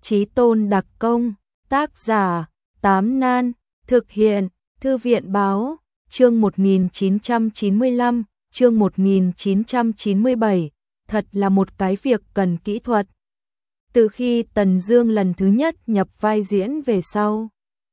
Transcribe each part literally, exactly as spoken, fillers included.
Chí Tôn đặc công, tác giả, Tám Nan, thực hiện, Thư viện báo, chương một nghìn chín trăm chín mươi lăm, chương một nghìn chín trăm chín mươi bảy, thật là một cái việc cần kỹ thuật. Từ khi Tần Dương lần thứ nhất nhập vai diễn về sau,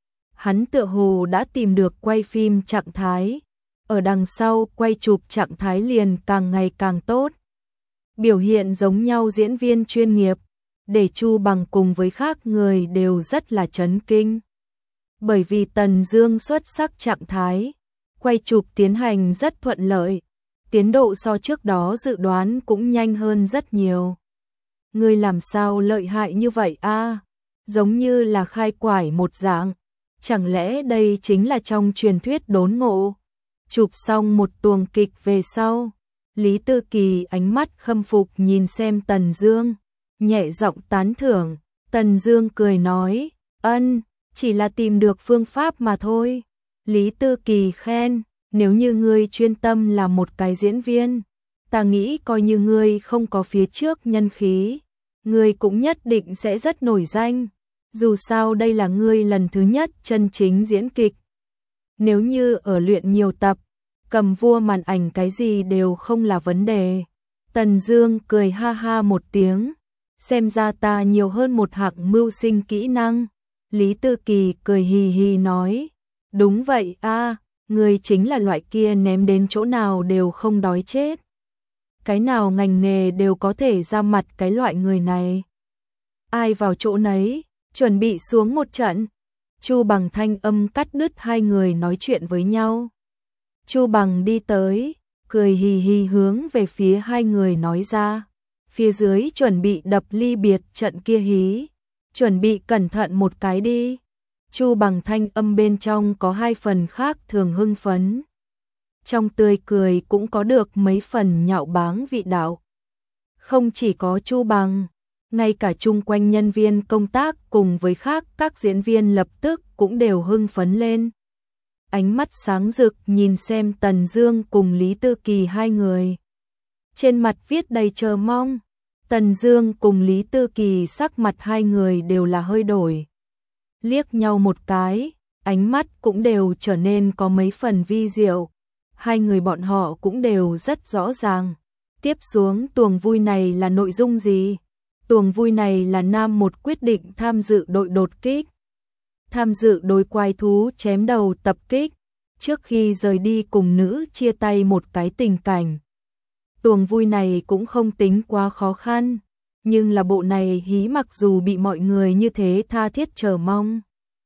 hắn tựa hồ đã tìm được quay phim trạng thái, ở đằng sau quay chụp trạng thái liền càng ngày càng tốt. Biểu hiện giống nhau diễn viên chuyên nghiệp, để Chu Bằng cùng với khác người đều rất là chấn kinh. Bởi vì Tần Dương xuất sắc trạng thái, quay chụp tiến hành rất thuận lợi, tiến độ so trước đó dự đoán cũng nhanh hơn rất nhiều. Ngươi làm sao lợi hại như vậy a? Giống như là khai quải một dạng, chẳng lẽ đây chính là trong truyền thuyết đốn ngộ? Chụp xong một tuồng kịch về sau, Lý Tư Kỳ ánh mắt khâm phục nhìn xem Tần Dương, nhẹ giọng tán thưởng. Tần Dương cười nói, ân, chỉ là tìm được phương pháp mà thôi. Lý Tư Kỳ khen, nếu như ngươi chuyên tâm làm một cái diễn viên, ta nghĩ coi như ngươi không có phía trước nhân khí, ngươi cũng nhất định sẽ rất nổi danh. Dù sao đây là ngươi lần thứ nhất chân chính diễn kịch. Nếu như ở luyện nhiều tập, cầm vua màn ảnh cái gì đều không là vấn đề. Tần Dương cười ha ha một tiếng, xem ra ta nhiều hơn một hạng mưu sinh kỹ năng. Lý Tư Kỳ cười hì hì nói, đúng vậy a, ngươi chính là loại kia ném đến chỗ nào đều không đói chết. Cái nào ngành nghề đều có thể ra mặt cái loại người này. Ai vào chỗ nấy, chuẩn bị xuống một trận. Chu Bằng thanh âm cắt đứt hai người nói chuyện với nhau. Chu Bằng đi tới, cười hì hì hướng về phía hai người nói ra, phía dưới chuẩn bị đập ly biệt trận kia hí, chuẩn bị cẩn thận một cái đi. Chu Bằng thanh âm bên trong có hai phần khác thường hưng phấn, trong tươi cười cũng có được mấy phần nhạo báng vị đạo. Không chỉ có Chu Bằng, ngay cả chung quanh nhân viên công tác cùng với khác các diễn viên lập tức cũng đều hưng phấn lên. Ánh mắt sáng rực nhìn xem Tần Dương cùng Lý Tư Kỳ hai người. Trên mặt viết đầy chờ mong. Tần Dương cùng Lý Tư Kỳ sắc mặt hai người đều là hơi đổi. Liếc nhau một cái, ánh mắt cũng đều trở nên có mấy phần vi diệu. Hai người bọn họ cũng đều rất rõ ràng. Tiếp xuống tuồng vui này là nội dung gì? Tuồng vui này là nam một quyết định tham dự đội đột kích. Tham dự đối quái thú chém đầu tập kích, trước khi rời đi cùng nữ chia tay một cái tình cảnh. Tuồng vui này cũng không tính quá khó khăn, nhưng là bộ này hí mặc dù bị mọi người như thế tha thiết chờ mong.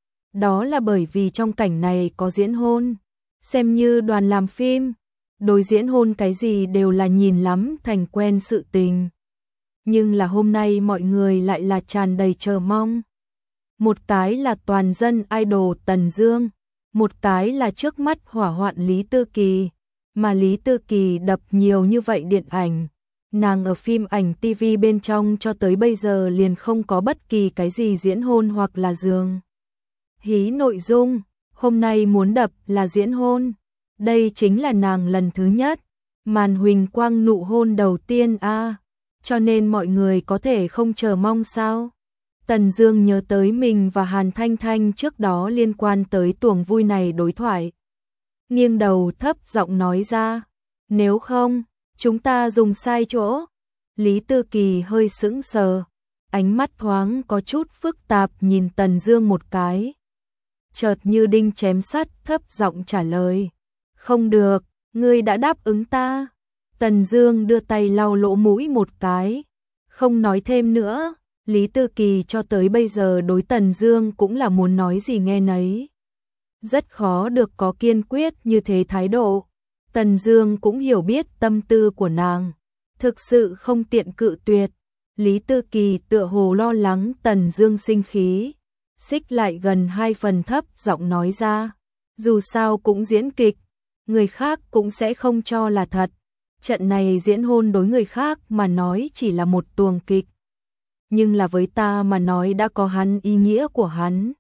Đó là bởi vì trong cảnh này có diễn hôn, xem như đoàn làm phim, đối diễn hôn cái gì đều là nhìn lắm thành quen sự tình. Nhưng là hôm nay mọi người lại là tràn đầy chờ mong. Một cái là toàn dân idol Tần Dương, một cái là trước mắt hỏa hoạn Lý Tư Kỳ, mà Lý Tư Kỳ đập nhiều như vậy điện ảnh, nàng ở phim ảnh ti vi bên trong cho tới bây giờ liền không có bất kỳ cái gì diễn hôn hoặc là giường hí nội dung, hôm nay muốn đập là diễn hôn, đây chính là nàng lần thứ nhất, màn huỳnh quang nụ hôn đầu tiên a, à, cho nên mọi người có thể không chờ mong sao? Tần Dương nhớ tới mình và Hàn Thanh Thanh trước đó liên quan tới tuồng vui này đối thoại. Nghiêng đầu thấp giọng nói ra, nếu không, chúng ta dùng sai chỗ. Lý Tư Kỳ hơi sững sờ, ánh mắt thoáng có chút phức tạp nhìn Tần Dương một cái. Chợt như đinh chém sắt thấp giọng trả lời, không được, ngươi đã đáp ứng ta. Tần Dương đưa tay lau lỗ mũi một cái, không nói thêm nữa. Lý Tư Kỳ cho tới bây giờ đối Tần Dương cũng là muốn nói gì nghe nấy. Rất khó được có kiên quyết như thế thái độ. Tần Dương cũng hiểu biết tâm tư của nàng, thực sự không tiện cự tuyệt. Lý Tư Kỳ tựa hồ lo lắng Tần Dương sinh khí, xích lại gần hai phần thấp giọng nói ra, dù sao cũng diễn kịch, người khác cũng sẽ không cho là thật. Trận này diễn hôn đối người khác mà nói chỉ là một tuồng kịch, nhưng là với ta mà nói đã có hắn ý nghĩa của hắn.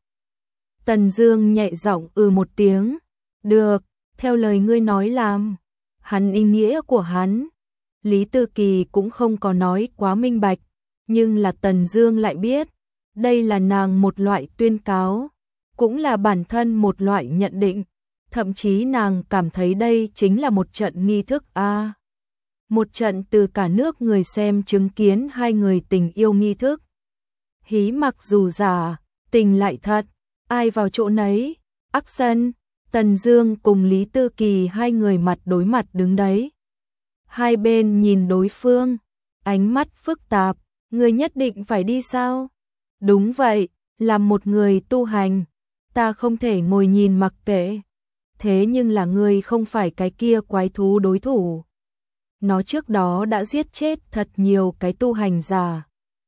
Tần Dương nhẹ giọng ừ một tiếng, được, theo lời ngươi nói làm. Hắn ý nghĩa của hắn, Lý Tư Kỳ cũng không có nói quá minh bạch, nhưng là Tần Dương lại biết, Đây là nàng một loại tuyên cáo, cũng là bản thân một loại nhận định, thậm chí nàng cảm thấy đây chính là một trận nghi thức a. À, một trận từ cả nước người xem chứng kiến hai người tình yêu nghi thức. Hí mặc dù giả, tình lại thật, ai vào chỗ nấy. Action, Tần Dương cùng Lý Tư Kỳ hai người mặt đối mặt đứng đấy. Hai bên nhìn đối phương, ánh mắt phức tạp, người nhất định phải đi sao? Đúng vậy, làm một người tu hành, ta không thể ngồi nhìn mặc kệ. Thế nhưng là ngươi không phải cái kia quái thú đối thủ. Nó trước đó đã giết chết thật nhiều cái tu hành giả.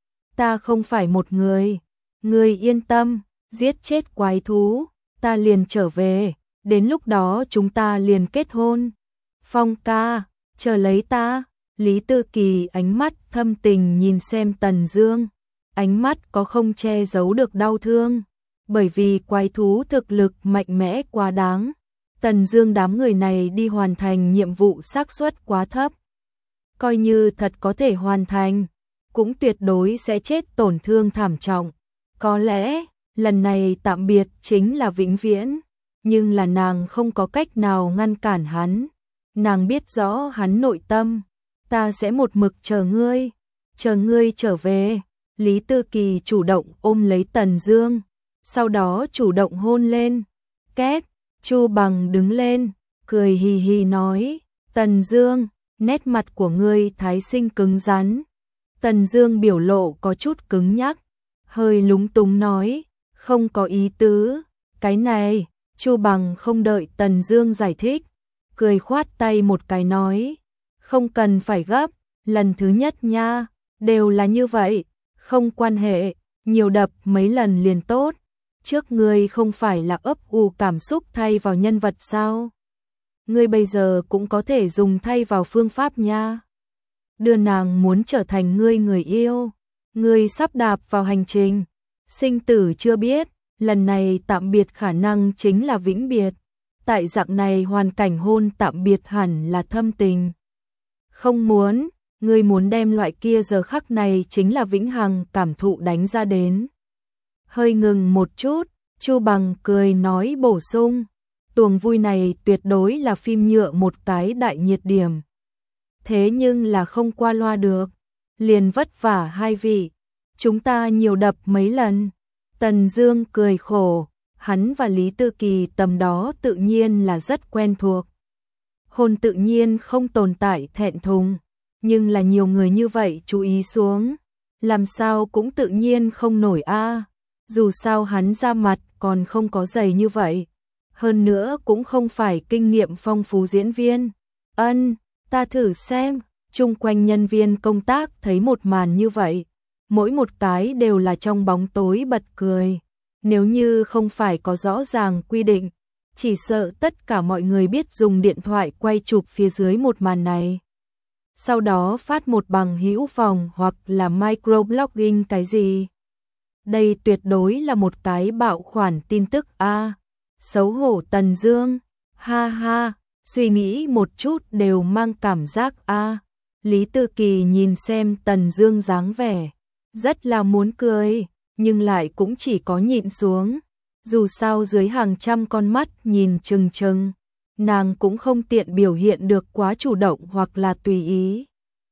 Ta không phải một người, ngươi yên tâm, giết chết quái thú, ta liền trở về, đến lúc đó chúng ta liền kết hôn. Phong ca, chờ lấy ta. Lý Tư Kỳ ánh mắt thâm tình nhìn xem Tần Dương, ánh mắt có không che giấu được đau thương, bởi vì quái thú thực lực mạnh mẽ quá đáng. Tần Dương đám người này đi hoàn thành nhiệm vụ xác suất quá thấp. Coi như thật có thể hoàn thành, cũng tuyệt đối sẽ chết tổn thương thảm trọng. Có lẽ, lần này tạm biệt chính là vĩnh viễn, nhưng là nàng không có cách nào ngăn cản hắn. Nàng biết rõ hắn nội tâm, ta sẽ một mực chờ ngươi, chờ ngươi trở về. Lý Tư Kỳ chủ động ôm lấy Tần Dương, sau đó chủ động hôn lên. Két, Chu Bằng đứng lên, cười hì hì nói, Tần Dương, nét mặt của ngươi thái sinh cứng rắn. Tần Dương biểu lộ có chút cứng nhắc, hơi lúng túng nói, không có ý tứ, cái này. Chu Bằng không đợi Tần Dương giải thích, cười khoát tay một cái nói, không cần phải gấp, lần thứ nhất nha, đều là như vậy, không quan hệ, nhiều đập mấy lần liền tốt. Trước ngươi không phải là ấp ủ cảm xúc thay vào nhân vật sao? Ngươi bây giờ cũng có thể dùng thay vào phương pháp nha. Đưa nàng muốn trở thành ngươi người yêu, ngươi sắp đạp vào hành trình sinh tử chưa biết, lần này tạm biệt khả năng chính là vĩnh biệt. Tại dạng này hoàn cảnh hôn tạm biệt hẳn là thâm tình. Không muốn, ngươi muốn đem loại kia giờ khắc này chính là vĩnh hằng cảm thụ đánh ra đến. Hơi ngừng một chút, Chu Bằng cười nói bổ sung, tuồng vui này tuyệt đối là phim nhựa một cái đại nhiệt điểm. Thế nhưng là không qua loa được, liền vất vả hai vị, chúng ta nhiều đập mấy lần. Tần Dương cười khổ, hắn và Lý Tư Kỳ tầm đó tự nhiên là rất quen thuộc. Hôn tự nhiên không tồn tại thẹn thùng, nhưng là nhiều người như vậy chú ý xuống, làm sao cũng tự nhiên không nổi a. Dù sao hắn ra mặt còn không có dày như vậy, hơn nữa cũng không phải kinh nghiệm phong phú diễn viên. Ân, ta thử xem. Chung quanh nhân viên công tác thấy một màn như vậy, mỗi một cái đều là trong bóng tối bật cười. Nếu như không phải có rõ ràng quy định, chỉ sợ tất cả mọi người biết dùng điện thoại quay chụp phía dưới một màn này. Sau đó phát một bằng hữu phòng hoặc là microblogging cái gì. Đây tuyệt đối là một cái bạo khoản tin tức a. À, xấu hổ Tần Dương, ha ha, suy nghĩ một chút đều mang cảm giác a. À. Lý Tư Kỳ nhìn xem Tần Dương dáng vẻ, rất là muốn cười, nhưng lại cũng chỉ có nhịn xuống. Dù sao dưới hàng trăm con mắt nhìn chừng chừng, nàng cũng không tiện biểu hiện được quá chủ động hoặc là tùy ý.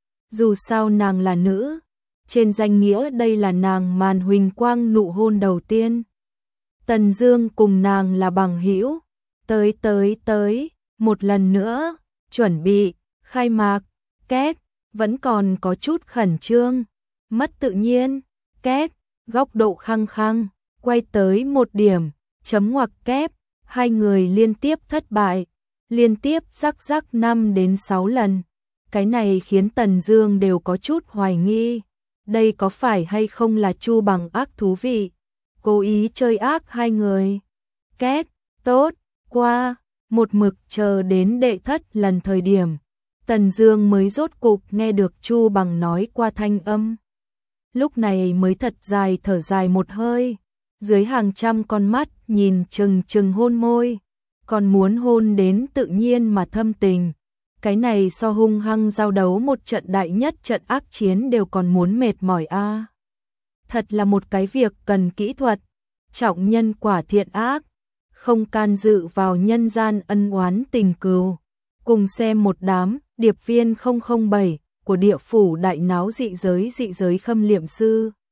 Dù sao nàng là nữ, trên danh nghĩa đây là nàng màn huỳnh quang nụ hôn đầu tiên. Tần Dương cùng nàng là bằng hữu, tới tới tới, một lần nữa, chuẩn bị, khai mạc, két, vẫn còn có chút khẩn trương, mất tự nhiên, két, góc độ khăng khăng, quay tới một điểm, chấm ngoặc kép, hai người liên tiếp thất bại, liên tiếp rắc rắc năm đến sáu lần. Cái này khiến Tần Dương đều có chút hoài nghi, đây có phải hay không là Chu Bằng ác thú vị, cố ý chơi ác hai người. Két, tốt, qua, một mực chờ đến đệ thất lần thời điểm, Tần Dương mới rốt cục nghe được Chu Bằng nói qua thanh âm. Lúc này mới thật dài thở dài một hơi, dưới hàng trăm con mắt nhìn chừng chừng hôn môi, còn muốn hôn đến tự nhiên mà thâm tình. Cái này so hung hăng giao đấu một trận đại nhất trận ác chiến đều còn muốn mệt mỏi a. À. thật là một cái việc cần kỹ thuật, trọng nhân quả thiện ác, không can dự vào nhân gian ân oán tình cừu. Cùng xem một đám điệp viên không không bảy của địa phủ đại náo dị giới dị giới Khâm Liệm Sư.